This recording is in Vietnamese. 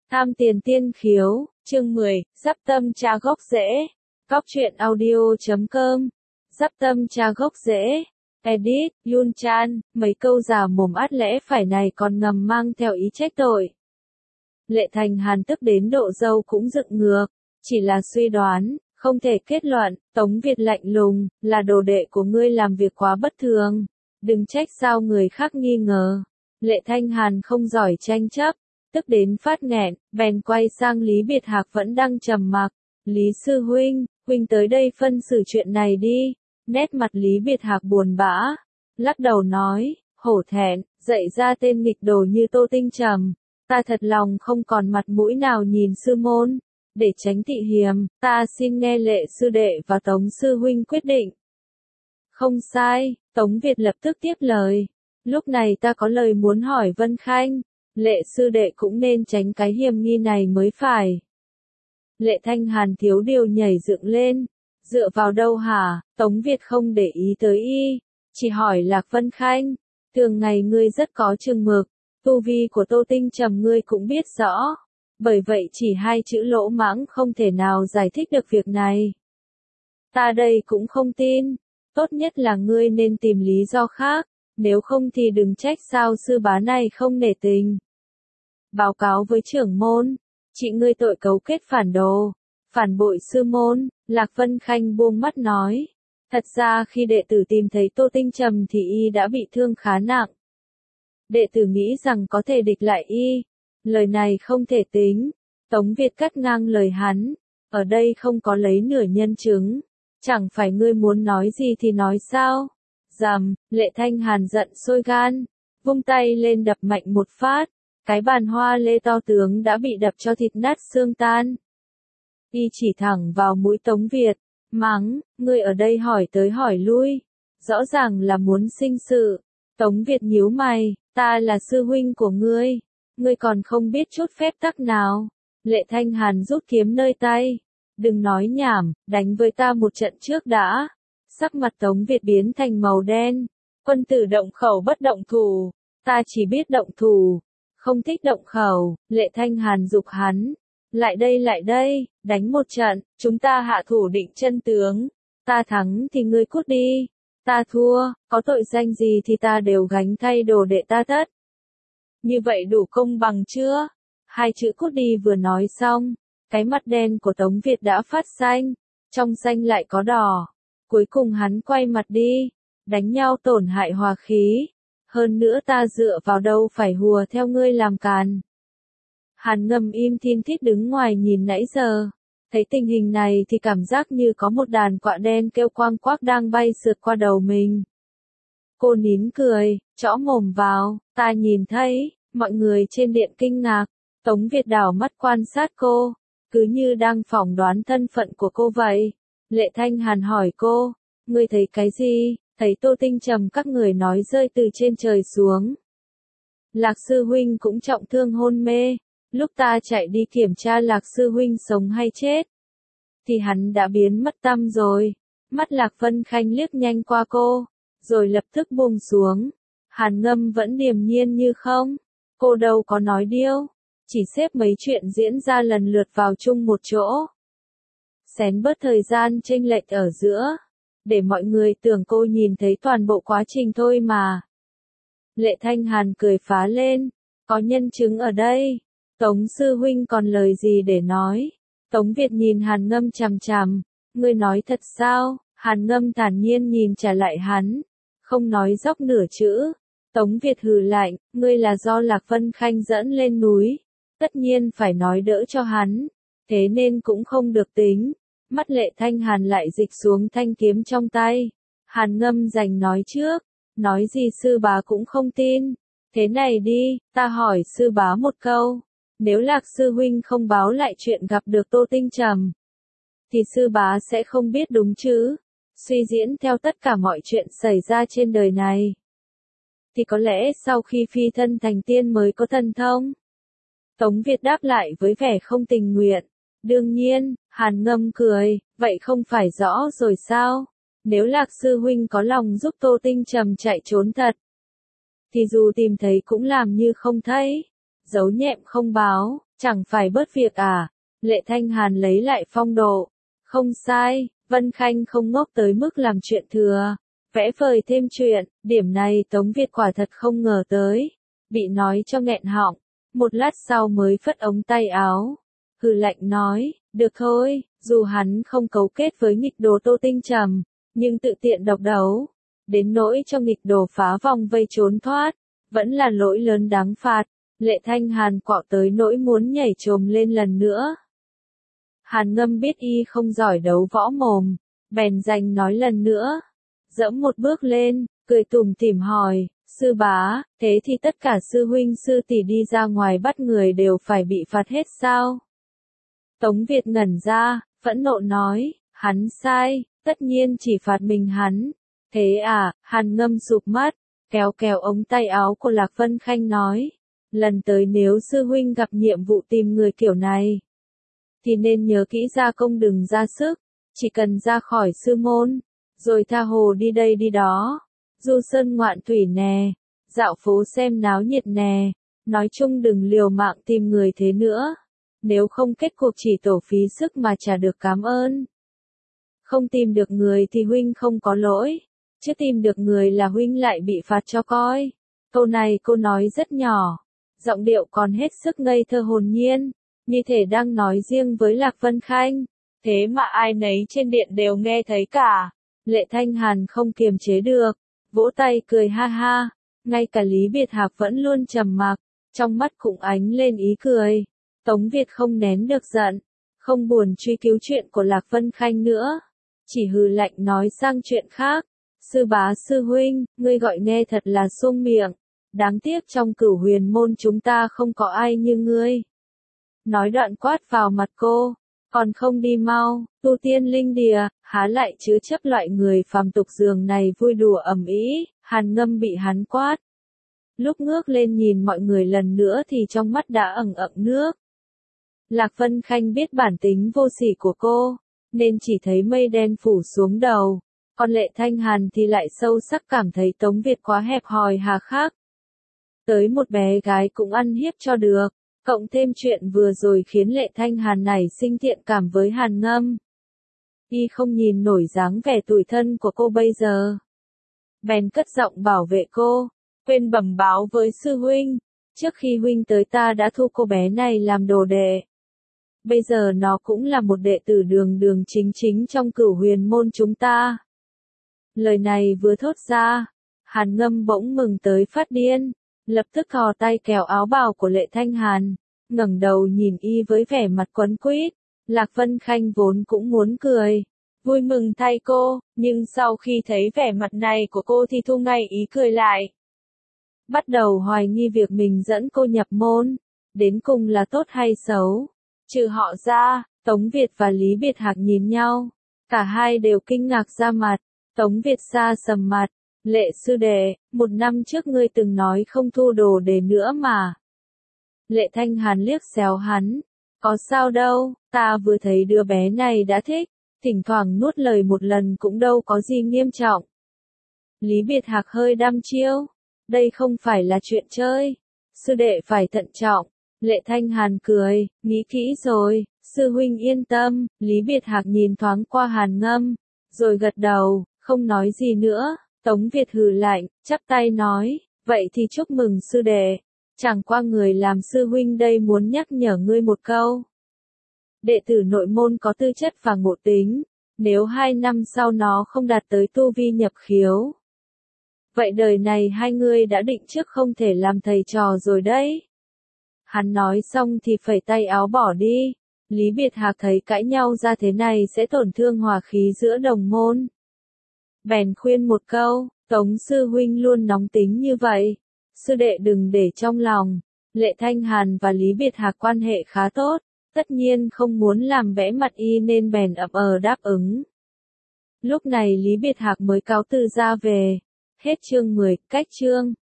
Tham tiền tiên khiếu, chương 10, Dắp tâm tra gốc rễ. Góc truyện audio.com. Dắp tâm tra gốc rễ. Edit, Yun Chan, mấy câu giả mồm át lẽ phải này còn ngầm mang theo ý trách tội. Lệ Thành Hàn tức đến độ râu cũng dựng ngược, chỉ là suy đoán, không thể kết luận. Tống Việt lạnh lùng, là đồ đệ của ngươi làm việc quá bất thường, đừng trách sao người khác nghi ngờ. Lệ Thanh Hàn không giỏi tranh chấp, tức đến phát nghẹn, bèn quay sang Lý Biệt Hạc vẫn đang trầm mặc. Lý sư huynh, huynh tới đây phân xử chuyện này đi. Nét mặt Lý Biệt Hạc buồn bã, lắc đầu nói, hổ thẹn, dạy ra tên nghịch đồ như Tô Tinh Trầm, ta thật lòng không còn mặt mũi nào nhìn sư môn. Để tránh thị hiềm, ta xin nghe Lệ sư đệ và Tống sư huynh quyết định. Không sai, Tống Việt lập tức tiếp lời. Lúc này ta có lời muốn hỏi Vân Khanh, Lệ sư đệ cũng nên tránh cái hiềm nghi này mới phải. Lệ Thanh Hàn thiếu điều nhảy dựng lên. Dựa vào đâu hả? Tống Việt không để ý tới y, chỉ hỏi Lạc Vân Khanh. Thường ngày ngươi rất có chừng mực, tu vi của Tô Tinh Trầm ngươi cũng biết rõ. Bởi vậy chỉ hai chữ lỗ mãng không thể nào giải thích được việc này. Ta đây cũng không tin, tốt nhất là ngươi nên tìm lý do khác, nếu không thì đừng trách sao sư bá này không nể tình. Báo cáo với trưởng môn, chị ngươi tội cấu kết phản đồ, phản bội sư môn. Lạc Vân Khanh buông mắt nói, thật ra khi đệ tử tìm thấy Tô Tinh Trầm thì y đã bị thương khá nặng. Đệ tử nghĩ rằng có thể địch lại y. Lời này không thể tính. Tống Việt cắt ngang lời hắn, ở đây không có lấy nửa nhân chứng. Chẳng phải ngươi muốn nói gì thì nói sao? Rầm, Lệ Thanh Hàn giận sôi gan, vung tay lên đập mạnh một phát, cái bàn hoa lê to tướng đã bị đập cho thịt nát xương tan. Y chỉ thẳng vào mũi Tống Việt, mắng, ngươi ở đây hỏi tới hỏi lui, rõ ràng là muốn sinh sự. Tống Việt nhíu mày, ta là sư huynh của ngươi còn không biết chút phép tắc nào. Lệ Thanh Hàn rút kiếm nơi tay, đừng nói nhảm, đánh với ta một trận trước đã. Sắc mặt Tống Việt biến thành màu đen, quân tử động khẩu bất động thủ, ta chỉ biết động thủ, không thích động khẩu. Lệ Thanh Hàn giục hắn, lại đây, đánh một trận, chúng ta hạ thủ định chân tướng, ta thắng thì ngươi cút đi, ta thua, có tội danh gì thì ta đều gánh thay đồ đệ ta tất. Như vậy đủ công bằng chưa? Hai chữ cút đi vừa nói xong, cái mặt đen của Tống Việt đã phát xanh, trong xanh lại có đỏ. Cuối cùng hắn quay mặt đi, đánh nhau tổn hại hòa khí. Hơn nữa ta dựa vào đâu phải hùa theo ngươi làm càn. Hàn Ngâm im thin thít đứng ngoài nhìn nãy giờ, thấy tình hình này thì cảm giác như có một đàn quạ đen kêu quang quác đang bay sượt qua đầu mình. Cô nín cười, chõ mồm vào, ta nhìn thấy, mọi người trên điện kinh ngạc. Tống Việt đảo mắt quan sát cô, cứ như đang phỏng đoán thân phận của cô vậy. Lệ Thanh Hàn hỏi cô, ngươi thấy cái gì? Thấy Tô Tinh Trầm các người nói rơi từ trên trời xuống. Lạc sư huynh cũng trọng thương hôn mê. Lúc ta chạy đi kiểm tra Lạc sư huynh sống hay chết, thì hắn đã biến mất tăm rồi. Mắt Lạc Vân Khanh liếc nhanh qua cô, rồi lập tức buông xuống. Hàn Ngâm vẫn điềm nhiên như không. Cô đâu có nói điêu, chỉ xếp mấy chuyện diễn ra lần lượt vào chung một chỗ. Xén bớt thời gian chênh lệch ở giữa, để mọi người tưởng cô nhìn thấy toàn bộ quá trình thôi mà. Lệ Thanh Hàn cười phá lên, có nhân chứng ở đây. Tống sư huynh còn lời gì để nói? Tống Việt nhìn Hàn Ngâm chằm chằm, ngươi nói thật sao? Hàn Ngâm thản nhiên nhìn trả lại hắn, không nói dóc nửa chữ. Tống Việt hừ lạnh, ngươi là do Lạc Vân Khanh dẫn lên núi, tất nhiên phải nói đỡ cho hắn, thế nên cũng không được tính. Mắt Lệ Thanh Hàn lại dịch xuống thanh kiếm trong tay. Hàn Ngâm giành nói trước, nói gì sư bá cũng không tin. Thế này đi, ta hỏi sư bá một câu, nếu Lạc sư huynh không báo lại chuyện gặp được Tô Tinh Trầm, thì sư bá sẽ không biết đúng chứ? Suy diễn theo tất cả mọi chuyện xảy ra trên đời này, thì có lẽ sau khi phi thân thành tiên mới có thần thông. Tống Việt đáp lại với vẻ không tình nguyện. Đương nhiên. Hàn Ngâm cười, vậy không phải rõ rồi sao? Nếu Lạc sư huynh có lòng giúp Tô Tinh Trầm chạy trốn thật, thì dù tìm thấy cũng làm như không thấy, giấu nhẹm không báo, Chẳng phải bớt việc à? Lệ Thanh Hàn lấy lại phong độ. Không sai, Vân Khanh không ngốc tới mức làm chuyện thừa. Vẽ vời thêm chuyện, điểm này Tống Việt quả thật không ngờ tới. Bị nói cho nghẹn họng, một lát sau mới phất ống tay áo. Hừ lạnh nói, được thôi, dù hắn không cấu kết với nghịch đồ Tô Tinh Trầm, nhưng tự tiện độc đấu. Đến nỗi cho nghịch đồ phá vòng vây trốn thoát, vẫn là lỗi lớn đáng phạt. Lệ Thanh Hàn quạo tới nỗi muốn nhảy chồm lên lần nữa. Hàn Ngâm biết y không giỏi đấu võ mồm, bèn giành nói lần nữa. Dẫm một bước lên, cười tủm tỉm hỏi, sư bá, thế thì tất cả sư huynh sư tỷ đi ra ngoài bắt người đều phải bị phạt hết sao? Tống Việt ngẩn ra, phẫn nộ nói, hắn sai, tất nhiên chỉ phạt mình hắn. Thế à, Hàn Ngâm sụp mắt, kéo kéo ống tay áo của Lạc Vân Khanh nói, lần tới nếu sư huynh gặp nhiệm vụ tìm người kiểu này, thì nên nhớ kỹ ra công đừng ra sức, chỉ cần ra khỏi sư môn, rồi tha hồ đi đây đi đó, du sơn ngoạn thủy nè, dạo phố xem náo nhiệt nè, nói chung đừng liều mạng tìm người thế nữa, nếu không kết cục chỉ tổ phí sức mà chả được cảm ơn. Không tìm được người thì huynh không có lỗi, chứ tìm được người là huynh lại bị phạt cho coi. Câu này cô nói rất nhỏ, giọng điệu còn hết sức ngây thơ hồn nhiên, như thể đang nói riêng với Lạc Vân Khanh, thế mà ai nấy trên điện đều nghe thấy cả. Lệ Thanh Hàn không kiềm chế được, vỗ tay cười ha ha, ngay cả Lý Biệt Hạc vẫn luôn trầm mặc, trong mắt cũng ánh lên ý cười. Tống Việt không nén được giận, không buồn truy cứu chuyện của Lạc Vân Khanh nữa, chỉ hừ lạnh nói sang chuyện khác. Sư bá sư huynh, ngươi gọi nghe thật là xôm miệng, đáng tiếc trong Cửu Huyền môn chúng ta không có ai như ngươi. Nói đoạn quát vào mặt cô, còn không đi mau, tu tiên linh địa, há lại chứa chấp loại người phàm tục giường này vui đùa ầm ĩ. Hàn Ngâm bị hắn quát. Lúc ngước lên nhìn mọi người lần nữa thì trong mắt đã ẩn ẩn nước. Lạc Vân Khanh biết bản tính vô sỉ của cô, nên chỉ thấy mây đen phủ xuống đầu. Còn Lệ Thanh Hàn thì lại sâu sắc cảm thấy Tống Việt quá hẹp hòi hà khắc. Tới một bé gái cũng ăn hiếp cho được, cộng thêm chuyện vừa rồi khiến Lệ Thanh Hàn nảy sinh thiện cảm với Hàn Ngâm. Y không nhìn nổi dáng vẻ tủi thân của cô bây giờ. Bèn cất giọng bảo vệ cô, quên bẩm báo với sư huynh, trước khi huynh tới ta đã thu cô bé này làm đồ đệ. Bây giờ nó cũng là một đệ tử đường đường chính chính trong Cửu Huyền môn chúng ta. Lời này vừa thốt ra, Hàn Ngâm bỗng mừng tới phát điên, lập tức thò tay kéo áo bào của Lệ Thanh Hàn, ngẩng đầu nhìn y với vẻ mặt quấn quýt. Lạc Vân Khanh vốn cũng muốn cười, vui mừng thay cô, nhưng sau khi thấy vẻ mặt này của cô thì thu ngay ý cười lại. Bắt đầu hoài nghi việc mình dẫn cô nhập môn, đến cùng là tốt hay xấu. Trừ họ ra, Tống Việt và Lý Biệt Hạc nhìn nhau, cả hai đều kinh ngạc ra mặt. Tống Việt xa sầm mặt, Lệ sư đệ, 1 năm trước ngươi từng nói không thu đồ đề nữa mà. Lệ Thanh Hàn liếc xéo hắn, có sao đâu, ta vừa thấy đứa bé này đã thích, thỉnh thoảng nuốt lời một lần cũng đâu có gì nghiêm trọng. Lý Biệt Hạc hơi đăm chiêu, đây không phải là chuyện chơi, sư đệ phải thận trọng. Lệ Thanh Hàn cười, nghĩ kỹ rồi, sư huynh yên tâm. Lý Biệt Hạc nhìn thoáng qua Hàn Ngâm, rồi gật đầu, không nói gì nữa. Tống Việt hừ lạnh, chắp tay nói, vậy thì chúc mừng sư đệ, chẳng qua người làm sư huynh đây muốn nhắc nhở ngươi một câu. Đệ tử nội môn có tư chất và ngộ tính, nếu 2 năm sau nó không đạt tới tu vi nhập khiếu, vậy đời này hai ngươi đã định trước không thể làm thầy trò rồi đấy. Hắn nói xong thì phẩy tay áo bỏ đi. Lý Biệt Hạc thấy cãi nhau ra thế này sẽ tổn thương hòa khí giữa đồng môn, bèn khuyên một câu, Tống sư huynh luôn nóng tính như vậy, sư đệ đừng để trong lòng. Lệ Thanh Hàn và Lý Biệt Hạc quan hệ khá tốt, tất nhiên không muốn làm bẽ mặt y nên bèn ậm đáp ứng. Lúc này Lý Biệt Hạc mới cáo từ ra về. Hết chương 10, cách chương.